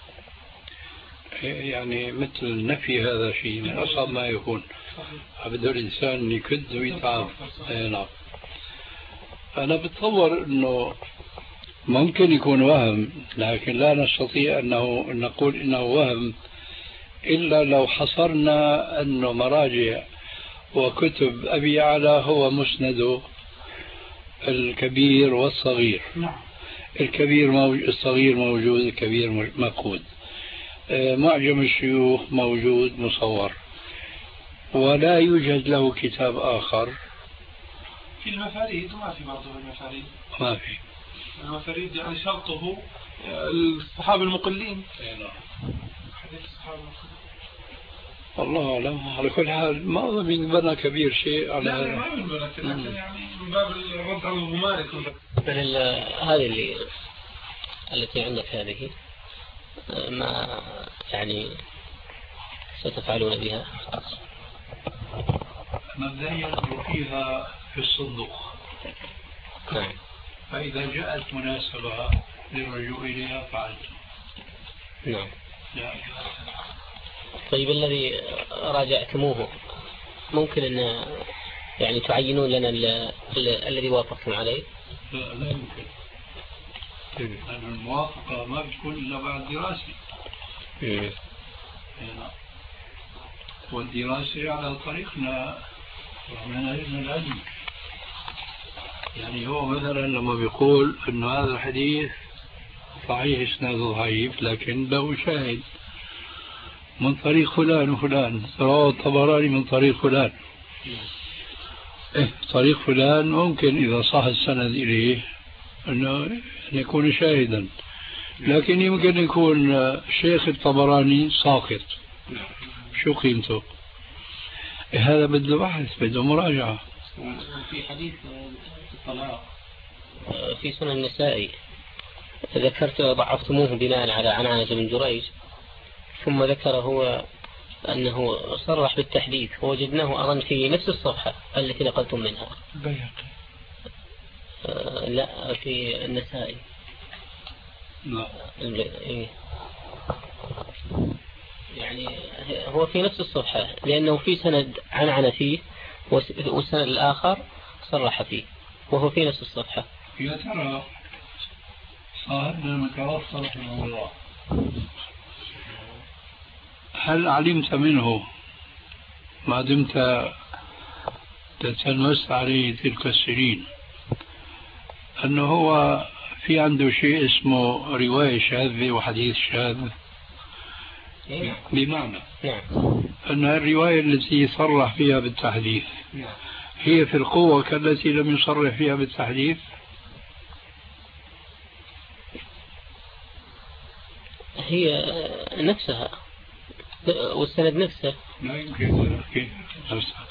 يعني مثل نفي هذا شيء من أصعب ما يكون. بده الإنسان يكد ويتعب. نعم. أنا بتصور أنه ممكن يكون وهم، لكن لا نستطيع أنه نقول إنه وهم إلا لو حصرنا أنه مراجع وكتب أبي يعلى هو مسند الكبير والصغير. نعم. الكبير موجود، الصغير موجود، الكبير مفقود. معجم الشيوخ موجود مصور، ولا يوجد له كتاب آخر. في المفاريد ما في برضه المفاريد. ما في. المفاريد يعني شرطه الصحابة المقلين. نعم. حديث الصحابة المقلين. الله أعلم. على كل حال ما أظن ينبنى كبير شيء على هذا. لا ما ينبنى، لكن يعني من باب الرد على الغمار يكون. هذه اللي التي عندك هذه ما يعني ستفعلون بها؟ مبدئيا فيها في الصندوق. نعم. فإذا جاءت مناسبة للرجوع إليها فعلت. نعم. لا. طيب، الذي راجعتموه ممكن أن يعني تعينون لنا ال ال الذي وافقتم عليه؟ لا لا يمكن. لأن الموافقة ما بتكون إلا بعد دراسة. إيه. والدراسة على طريقنا ومنهجنا العلم. يعني هو مثلا لما بيقول إنه هذا الحديث صحيح إسناده ضعيف لكن له شاهد من طريق فلان وفلان، رواه الطبراني من طريق فلان. إيه طريق فلان ممكن إذا صح السند إليه أنه أن يكون شاهدا، لكن يمكن يكون شيخ الطبراني ساقط. شو قيمته؟ إيه هذا بده بحث، بده مراجعة. في حديث الطلاق في سنن النسائي ذكرت ضعفتموه بناء على عنعنة بن جريج، ثم ذكر هو أنه صرح بالتحديث، ووجدناه أظن في نفس الصفحة التي نقلتم منها. بيهقي. آه لا في النسائي. لا. إيه. يعني هو في نفس الصفحة لأنه في سند عنعنة فيه والسند الآخر صرح فيه، وهو في نفس الصفحة. يا ترى صاحبنا المتوفى رحمه الله هل علمت منه ما دمت تتلمس عليه تلك السنين أنه هو في عنده شيء اسمه رواية شاذة وحديث شاذ؟ بمعنى أن الرواية التي صرح فيها بالتحديث هي في القوة كالتي لم يصرح فيها بالتحديث؟ هي نفسها والسند نفسه. لا يمكن نفسها.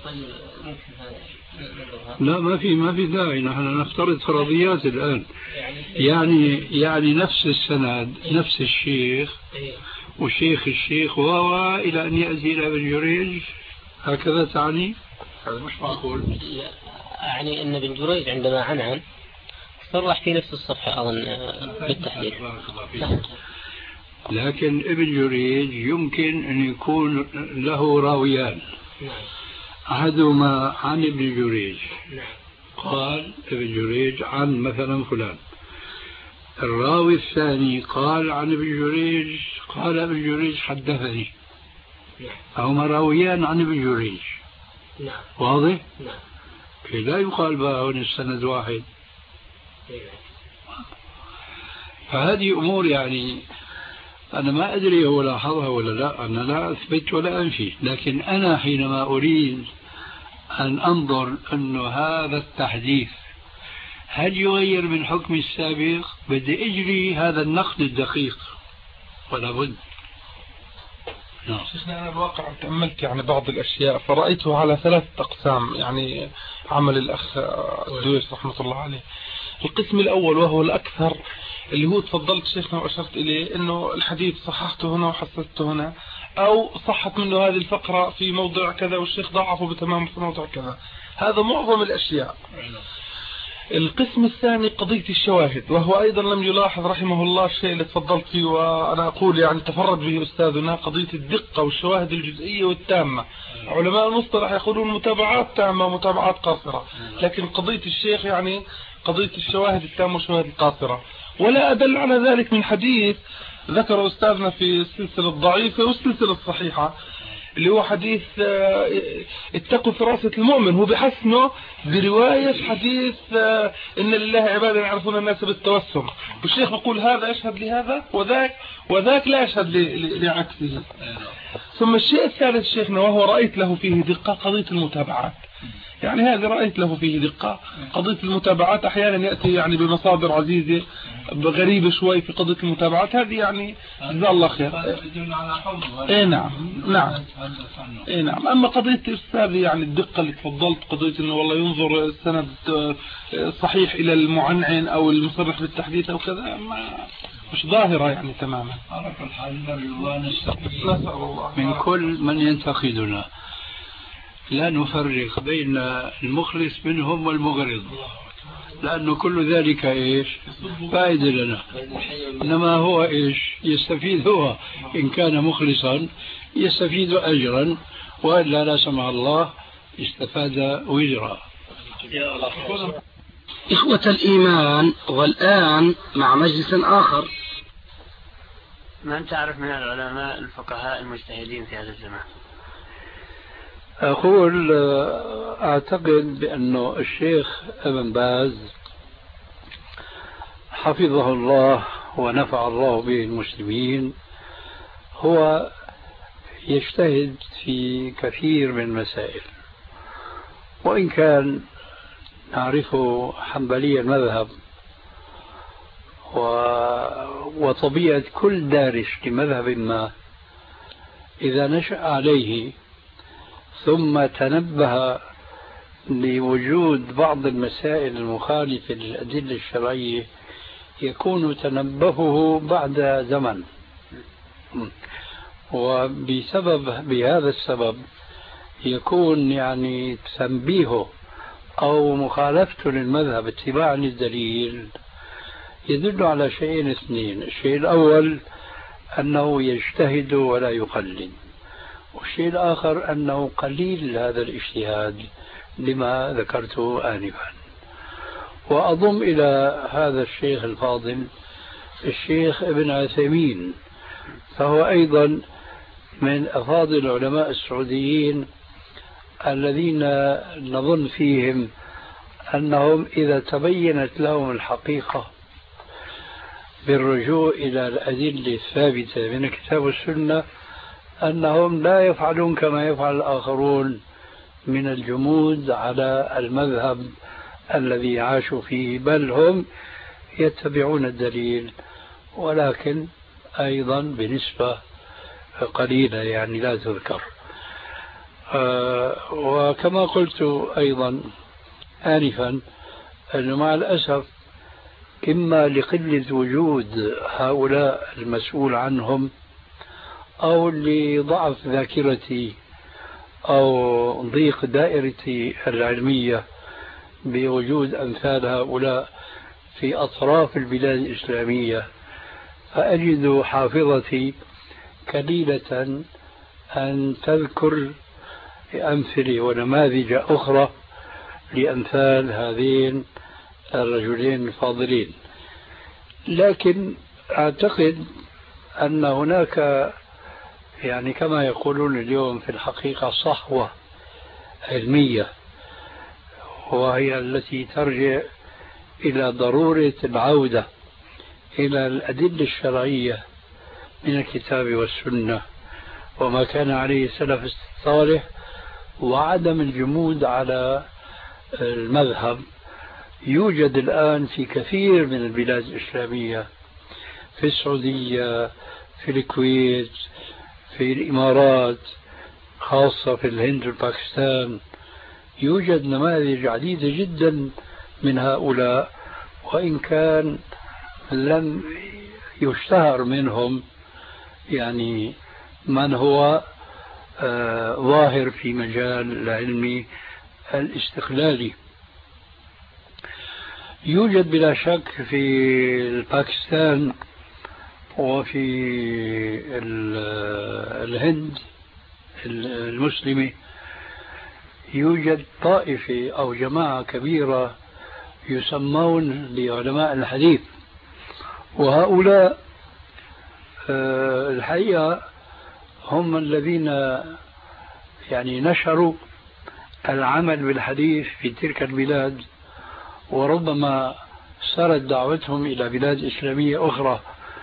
لا ما في ما في داعي، نحن نفترض فرضيات الآن. يعني يعني نفس السند نفس الشيخ وشيخ الشيخ و إلى أن يأتي إلى ابن جريج، هكذا تعني؟ هذا مش معقول. لا يعني أن ابن جريج عندما عنعن صرح في نفس الصفحة أظن بالتحديد. لكن ابن جريج يمكن أن يكون له راويان، أحدهما عن ابن جريج قال ابن جريج عن مثلا فلان، الراوي الثاني قال عن ابن جريج قال ابن جريج حدثني، هما راويان عن ابن جريج. واضح؟ لا يقال بقى هون السند واحد. فهذه أمور يعني أنا ما أدري هو لاحظها ولا لا، أنا لا أثبت ولا أنفي، لكن أنا حينما أريد أن أنظر أن هذا التحديث هل يغير من حكم السابق بدي أجري هذا النقد الدقيق ولا بد. نعم. شيخنا أنا الواقع تأملت يعني بعض الأشياء فرأيته على ثلاثة أقسام، يعني عمل الأخ الدويش رحمة الله عليه. القسم الأول وهو الأكثر اللي هو تفضلت شيخنا وأشرت إليه أنه الحديث صححته هنا وحسنته هنا، أو صحت منه هذه الفقرة في موضع كذا والشيخ ضعفه بتمام في موضع كذا، هذا معظم الأشياء. القسم الثاني قضية الشواهد، وهو أيضا لم يلاحظ رحمه الله الشيء اللي تفضلت فيه وأنا أقول يعني تفرد به أستاذنا، قضية الدقة والشواهد الجزئية والتامة. علماء المصطلح يقولون متابعات تامة متابعات قاصرة، لكن قضية الشيخ يعني قضية الشواهد التامة والشواهد القاصرة. ولا أدل على ذلك من حديث ذكر أستاذنا في السلسلة الضعيفة والسلسلة الصحيحة اللي هو حديث اتقوا فراسة المؤمن، هو بحسنه برواية حديث إن لله عبادا يعرفون الناس بالتوسم، والشيخ بيقول هذا يشهد لهذا وذاك وذاك لا يشهد لعكسه. ثم الشيء الثالث شيخنا وهو رأيت له فيه دقة قضية المتابعات، يعني هذا رأيت له فيه دقة قضية المتابعات. أحيانا يأتي يعني بمصادر عزيزة غريبة شوي في قضية المتابعات هذه، يعني جزاه الله خير. اي نعم نعم اي نعم. اما قضية الأستاذ يعني الدقة اللي تفضلت قضية انه والله ينظر السند صحيح الى المعنعن او المصرح بالتحديث او كذا ما مش ظاهرة يعني تماما. على كل حال نسأل الله من كل من ينتقدنا لا نفرق بين المخلص منهم والمغرض، لأنه كل ذلك إيش فائدة لنا، إنما هو إيش يستفيد هو إن كان مخلصا يستفيد أجرا، وإلا لا سمح الله استفاد وزرا. إخوة الإيمان، والآن مع مجلس آخر. من تعرف من العلماء الفقهاء المجتهدين في هذا الزمان؟ أقول أعتقد بأنه الشيخ ابن باز حفظه الله ونفع الله به المسلمين هو يجتهد في كثير من المسائل، وإن كان نعرفه حنبلي المذهب، وطبيعة كل دارس لمذهب ما إذا نشأ عليه ثم تنبه لوجود بعض المسائل المخالفة للأدلة الشرعية يكون تنبهه بعد زمن، وبسبب بهذا السبب يكون يعني تنبيهه أو مخالفته للمذهب اتباعا للدليل يدل على شيئين اثنين. الشيء الأول أنه يجتهد ولا يقلد، والشيء الآخر أنه قليل هذا الاجتهاد لما ذكرته آنفا. وأضم إلى هذا الشيخ الفاضل الشيخ ابن عثيمين، فهو أيضا من أفاضل العلماء السعوديين الذين نظن فيهم أنهم إذا تبينت لهم الحقيقة بالرجوع إلى الأدلة الثابتة من الكتاب والسنة أنهم لا يفعلون كما يفعل الآخرون من الجمود على المذهب الذي عاشوا فيه، بل هم يتبعون الدليل، ولكن أيضا بنسبة قليلة يعني لا تذكر. آه وكما قلت أيضا آنفا أنه مع الأسف إما لقلة وجود هؤلاء المسؤول عنهم أو لضعف ذاكرتي أو ضيق دائرتي العلمية بوجود أمثال هؤلاء في أطراف البلاد الإسلامية، فأجد حافظتي قليلة أن تذكر أمثلة ونماذج أخرى لأمثال هذين الرجلين الفاضلين. لكن أعتقد أن هناك يعني كما يقولون اليوم في الحقيقة صحوة علمية، وهي التي ترجع إلى ضرورة العودة إلى الأدلة الشرعية من الكتاب والسنة وما كان عليه السلف الصالح، وعدم الجمود على المذهب. يوجد الآن في كثير من البلاد الإسلامية، في السعودية، في الكويت، في الإمارات، خاصة في الهند والباكستان، يوجد نماذج عديدة جدا من هؤلاء، وإن كان لم يشتهر منهم يعني من هو آه ظاهر في مجال العلم الاستقلالي. يوجد بلا شك في باكستان وفي الهند المسلمة يوجد طائفة أو جماعة كبيرة يسمون بعلماء الحديث، وهؤلاء الحقيقة هم الذين يعني نشروا العمل بالحديث في تلك البلاد، وربما صارت دعوتهم إلى بلاد إسلامية أخرى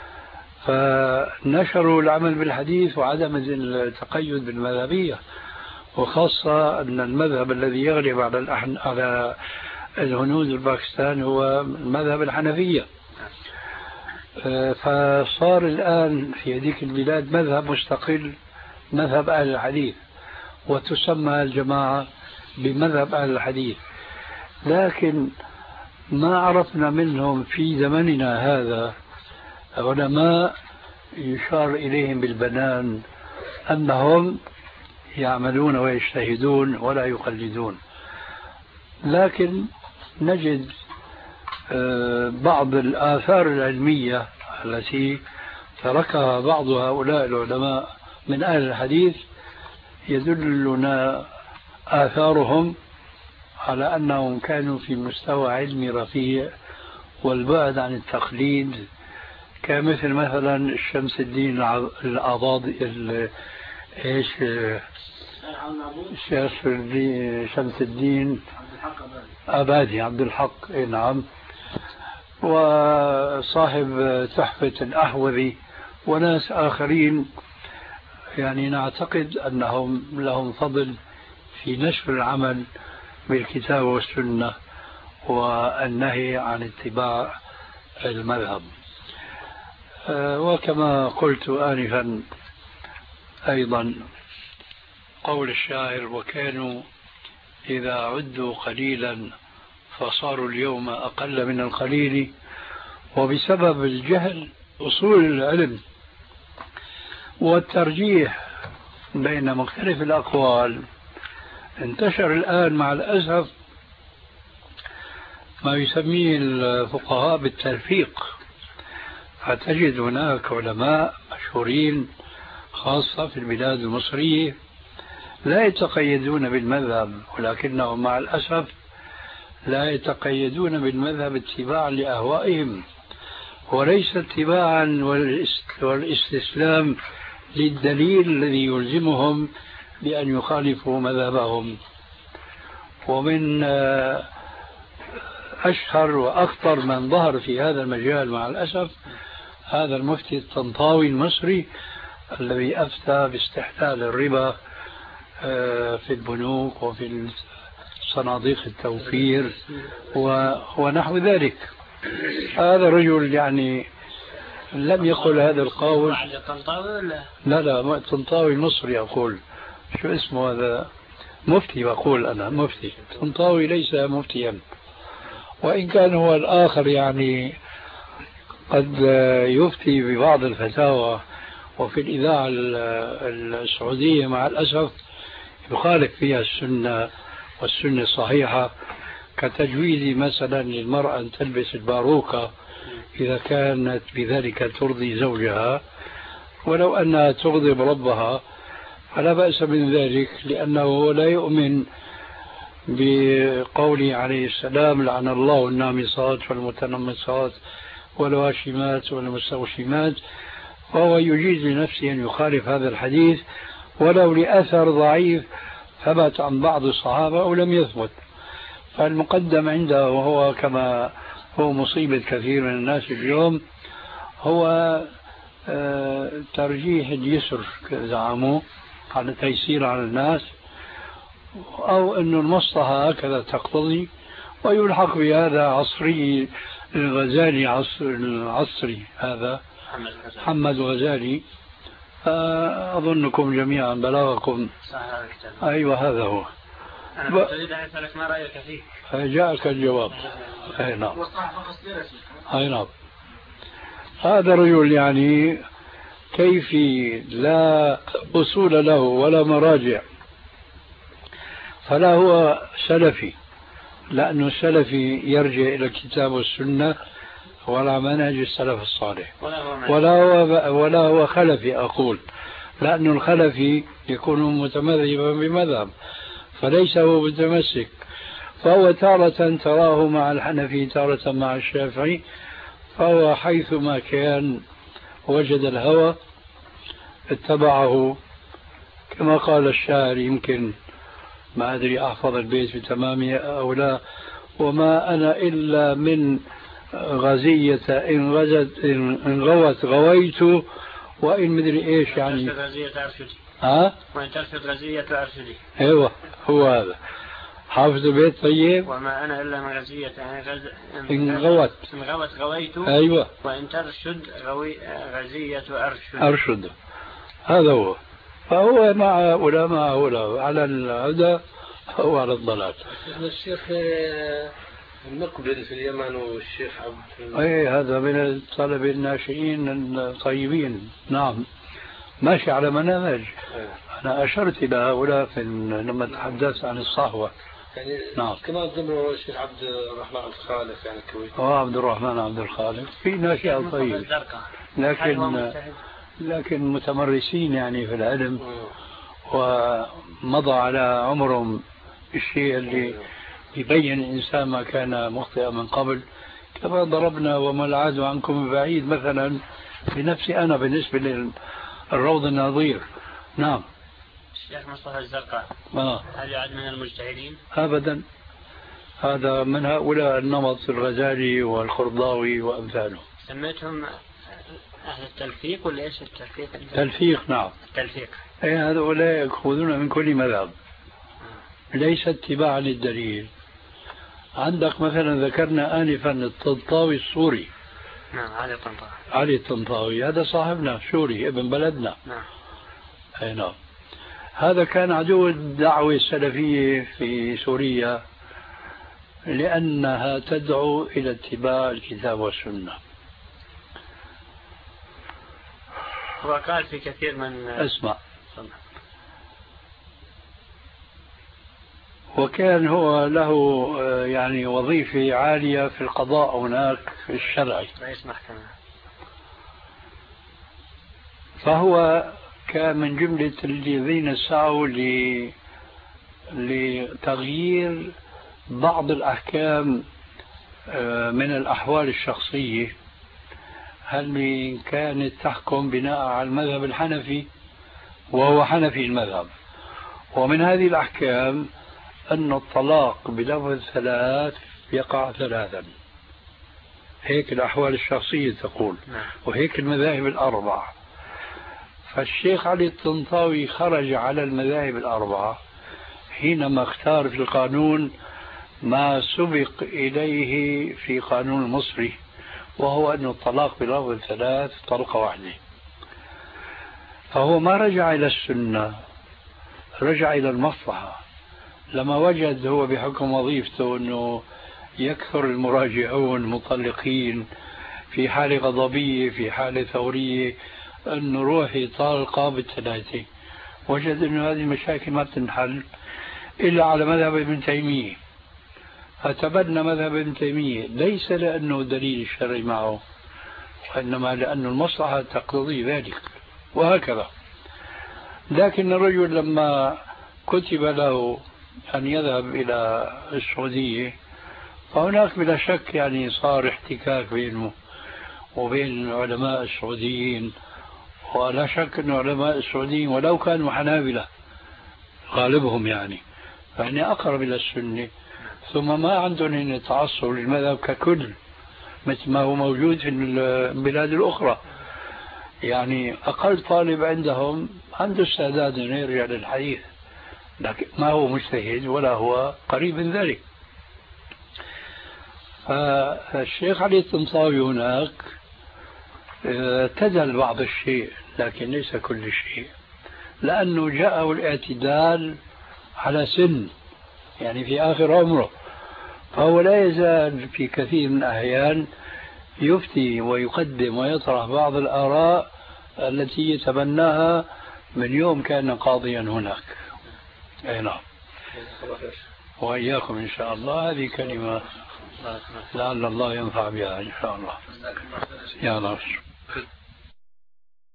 فنشروا العمل بالحديث وعدم التقيد بالمذهبية، وخاصة أن المذهب الذي يغلب على الأحن... على الهنود والباكستان هو المذهب الحنفية. فصار الآن في هذيك البلاد مذهب مستقل، مذهب أهل الحديث، وتسمى الجماعة بمذهب أهل الحديث. لكن ما عرفنا منهم في زمننا هذا علماء يشار إليهم بالبنان أنهم يعملون ويجتهدون ولا يقلدون. لكن نجد بعض الآثار العلمية التي تركها بعض هؤلاء العلماء من أهل الحديث يدلنا آثارهم على أنهم كانوا في مستوى علمي رفيع والبعد عن التقليد، كمثل مثلا شمس الدين العضاضي ايش شمس الدين أبادي عبد الحق، نعم، وصاحب تحفة الأحوذي وناس آخرين. يعني نعتقد أنهم لهم فضل في نشر العمل بالكتاب والسنة والنهي عن اتباع المذهب. وكما قلت آنفا أيضا قول الشاعر: وكانوا إذا عدوا قليلا فصاروا اليوم أقل من القليل. وبسبب الجهل أصول العلم والترجيح بين مختلف الأقوال انتشر الآن مع الأسف ما يسميه الفقهاء بالتلفيق. فتجد هناك علماء مشهورين خاصة في البلاد المصرية لا يتقيدون بالمذهب، ولكنهم مع الأسف لا يتقيدون بالمذهب اتباعا لأهوائهم وليس اتباعا والاستسلام للدليل الذي يلزمهم بأن يخالفوا مذهبهم. ومن أشهر وأخطر من ظهر في هذا المجال مع الأسف هذا المفتي الطنطاوي المصري الذي أفتى باستحلال الربا في البنوك وفي صناديق التوفير ونحو ذلك. هذا رجل يعني لم يقل هذا القول. لا لا طنطاوي المصري أقول، شو اسمه هذا؟ مفتي بقول أنا مفتي. طنطاوي ليس مفتيا، وإن كان هو الآخر يعني قد يفتي ببعض الفتاوى وفي الإذاعة السعودية مع الأسف يخالف فيها السنة والسنة الصحيحة، كتجويز مثلا للمرأة أن تلبس الباروكة إذا كانت بذلك ترضي زوجها ولو أنها تغضب ربها فلا بأس من ذلك، لأنه لا يؤمن بقوله عليه السلام: لعن الله النامصات والمتنمصات والواشمات والمستوشمات، وهو يجيز لنفسه أن يخالف هذا الحديث ولو لأثر ضعيف ثبت عن بعض الصحابة أو لم يثبت. فالمقدم عنده وهو كما هو مصيبة كثير من الناس اليوم هو ترجيح اليسر زعموا على تيسير على الناس، أو أن المصلحة هكذا تقتضي، ويلحق بهذا عصري الغزالي عصر العصري هذا محمد غزالي. أظنكم جميعا بلغكم. أيوة هذا هو. أنا أريد أن أسألك ما رأيك فيه. جاءك الجواب. أي نعم. أي نعم. هذا الرجل يعني كيفي لا أصول له ولا مراجع، فلا هو سلفي لأنه السلفي يرجع إلى الكتاب والسنة ولا منهج السلف الصالح، ولا هو ولا هو خلفي أقول، لأن الخلفي يكون متمذهبا بمذهب فليس هو متمسك، فهو تارة تراه مع الحنفي تارة مع الشافعي، فهو حيثما كان وجد الهوى اتبعه. كما قال الشاعر، يمكن ما أدري أحفظ البيت بتمامه أو لا: وما أنا إلا من غزية إن غزت إن غوت غويت وإن مدري إيش يعني ها وإن ترفض غزية أرشدي. أيوة هو هذا حافظ البيت. طيب وما أنا إلا من غزية يعني غز... إن غوت إن غوت غويت. أيوة وإن ترشد غوي... غزية أرشد أرشد. هذا هو. فهو مع علماء هؤلاء على الهدى أو على الضلال. الشيخ المقبل في اليمن والشيخ عبد أي هذا من الطلبة الناشئين الطيبين. نعم ماشي على منهج. أنا أشرت إلى هؤلاء لما تحدثت عن الصحوة. يعني نعم. كمان ضمن الشيخ عبد الرحمن عبد الخالق يعني الكويتي. اه عبد الرحمن عبد الخالق في ناشئ طيب، لكن لكن متمرسين يعني في العلم ومضى على عمرهم الشيء اللي يبين الإنسان ما كان مخطئا من قبل، كما ضربنا وما العاد عنكم بعيد مثلا بنفسي أنا بالنسبة للروض النظير. نعم. الشيخ مصطفى الزرقاء آه. هل يعد من المجتهدين؟ أبدا، هذا من هؤلاء النمط الغزالي والخرضاوي وأمثاله. سميتهم أهل التلفيق ولا إيش التلفيق؟ تلفيق. نعم التلفيق. أي هؤلاء يأخذون من كل مذهب، ليس اتباعا للدليل. عندك مثلا ذكرنا آنفا الطنطاوي السوري. نعم علي الطنطاوي. علي الطنطاوي هذا صاحبنا سوري ابن بلدنا. نعم. أي نعم. هذا كان عدو الدعوة السلفية في سوريا لأنها تدعو إلى اتباع الكتاب والسنة. وقال في كثير من أسمع. وكان هو له يعني وظيفة عالية في القضاء هناك في الشرعي، رئيس محكمة. فهو كان من جملة الذين سعوا لتغيير بعض الأحكام من الأحوال الشخصية هل كانت تحكم بناء على المذهب الحنفي، وهو حنفي المذهب. ومن هذه الأحكام أن الطلاق بلفظ ثلاث يقع ثلاثا، هيك الأحوال الشخصية تقول، وهيك المذاهب الأربعة. فالشيخ علي الطنطاوي خرج على المذاهب الأربعة حينما اختار في القانون ما سبق إليه في قانون المصري، وهو أن الطلاق بلفظ ثلاث طلقة واحدة. فهو ما رجع إلى السنة، رجع إلى المصلحة. لما وجد هو بحكم وظيفته أنه يكثر المراجعون مطلقين في حالة غضبية في حالة ثورية، أنه روحي طالقة بالثلاثة، وجد أنه هذه المشاكل ما بتنحل إلا على مذهب ابن تيمية، فتبنى مذهب ابن تيمية، ليس لأنه دليل الشرعي معه، وإنما لأن المصلحة تقتضي ذلك، وهكذا. لكن الرجل لما كتب له أن يذهب إلى السعودية، فهناك بلا شك يعني صار احتكاك بينه وبين العلماء السعوديين، ولا شك أن علماء السعوديين ولو كانوا حنابلة غالبهم يعني فإني أقرب إلى السنة، ثم ما عندهم تعصب للمذهب ككل مثل ما هو موجود في البلاد الأخرى. يعني أقل طالب عندهم عنده استعداد أن يرجع للحديث، لكن ما هو مجتهد ولا هو قريب من ذلك. فالشيخ علي الطنطاوي هناك اعتدل بعض الشيء لكن ليس كل شيء، لأنه جاءه الاعتدال على سن، يعني في آخر عمره، فهو لا يزال في كثير من الأحيان يفتي ويقدم ويطرح بعض الآراء التي يتبناها من يوم كان قاضيا هناك. أي نعم. وإياكم إن شاء الله. هذه كلمة لعل الله ينفع بها إن شاء الله. يا ناصر.